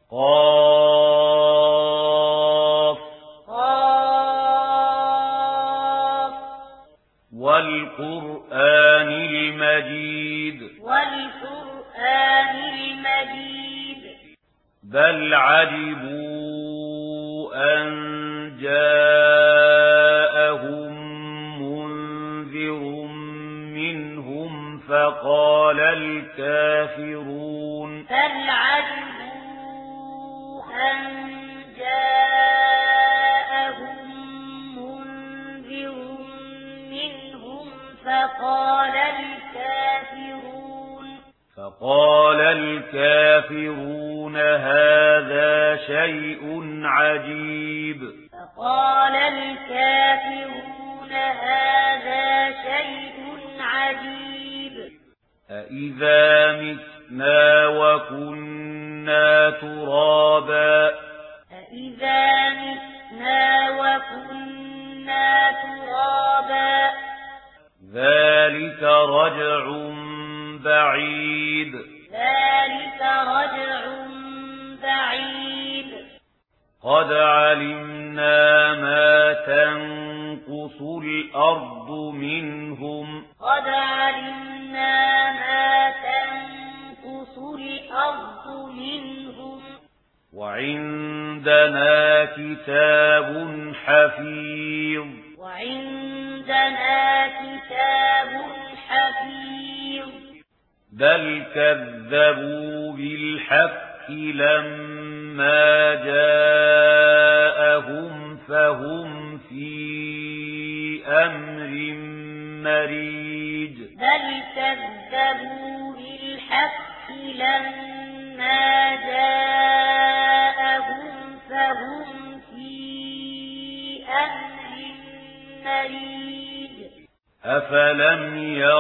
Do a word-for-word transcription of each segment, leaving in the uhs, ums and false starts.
قاف قاف والقرآن المجيد والقرآن المجيد بل عجبوا أن جاءهم منذر منهم فقال الكافرون بل عجبوا أن جاءهم منذر منهم فقال الكافرون فقال الكافرون هذا شيء عجيب فقال الكافرون هذا شيء عجيب أإذا متنا وكنا ترابا أإذا متنا وكنا ترابا ذلك رجع بعيد ذلك رجع بعيد قد علمنا ما تنقص الأرض منهم قد علمنا ما تنقص الأرض منهم وعندنا كتاب حفيظ وعندنا كتاب حفيظ بل كذبوا بالحق لما جاءهم فهم في أمر مريج بل كذبوا بالحق لما جاءهم فهم في أمر مريج أفلم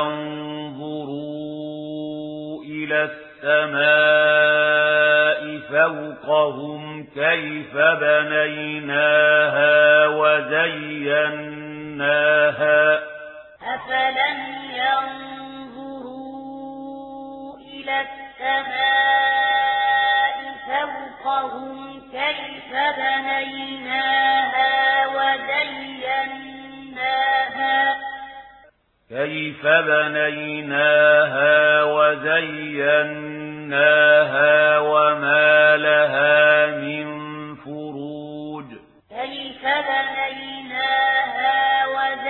ينظروا إلى السماء فوقهم كيف بنيناها وزيناها أفلم ينظروا إلى السماء فوقهم كيف بنيناها وزيناها كيف بنيناها وزيناها وما لها من فروج كيف بنيناها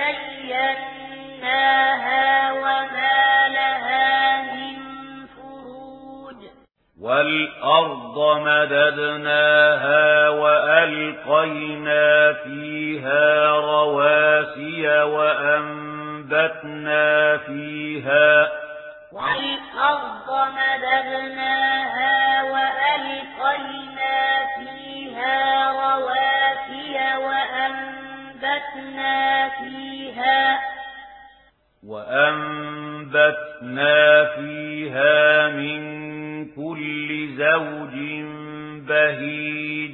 وزيناها وما لها من فروج والأرض مددناها وألقينا فيها رواسي وأنبتنا أنبتنا فيها والأرض مددناها وألقينا فيها رواسي وأنبتنا فيها وأنبتنا فيها من كل زوج بهيج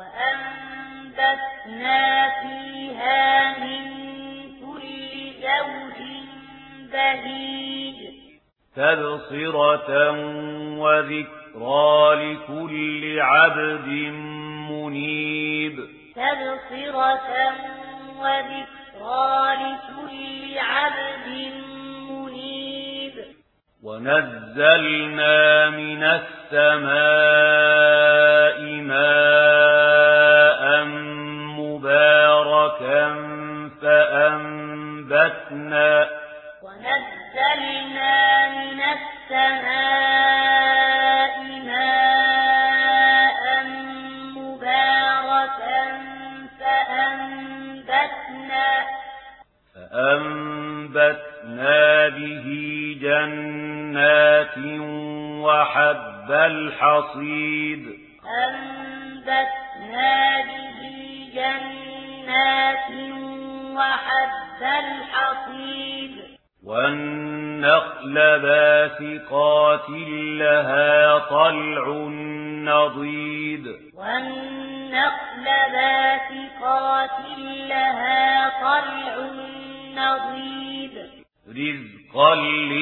وأنبتنا فيها من زوج بهيج تبصرة وذكرى لكل عبد منيب تبصرة وذكرى لكل عبد منيب ونزلنا من السماء ماء مباركا فأنبتنا ونزلنا من السماء ماء مباركا فأنبتنا فأنبتنا به جنات وحب الحصيد أنبتنا به جنات وحب الحصيد والنخل باسقات لها طلع نضيد والنخل باسقات لها طلع نضيد رزقا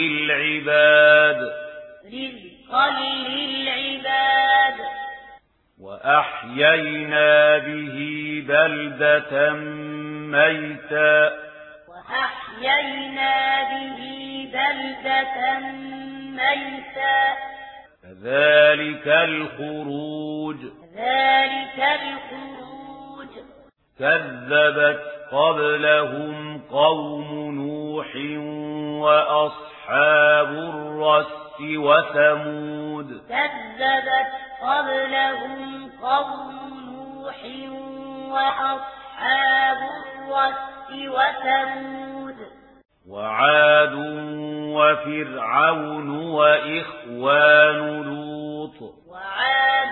للعباد رزقا للعباد وأحيينا به بلدة ميتا وأحيينا به بلدة ميتا كذلك الخروج ذلك الخروج كذبت قبلهم قوم نوح وأصحاب الرس وثمود كذبت قبلهم قوم نوح وأصحاب الرس وثمود وعاد وفرعون وإخوان لوط وعاد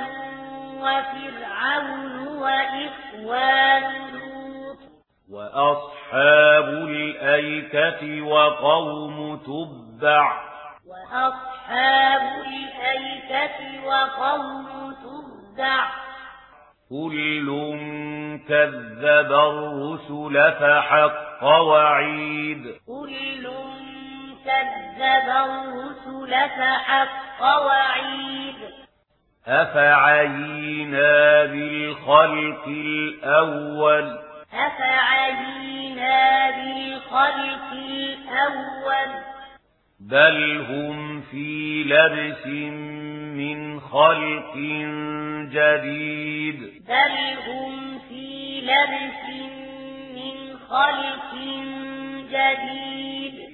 وفرعون وإخوان لوط وأصحاب الأيكة وقوم تبع وأصحاب الأيكة وقوم تبع كل كذب الرسل فحق وعيد كل كذب الرسل فحق وعيد أفعينا بالخلق الأول أفعينا بالخلق الأول بل هم في لبس من خلق جديد بل هم في لبس من خلق جديد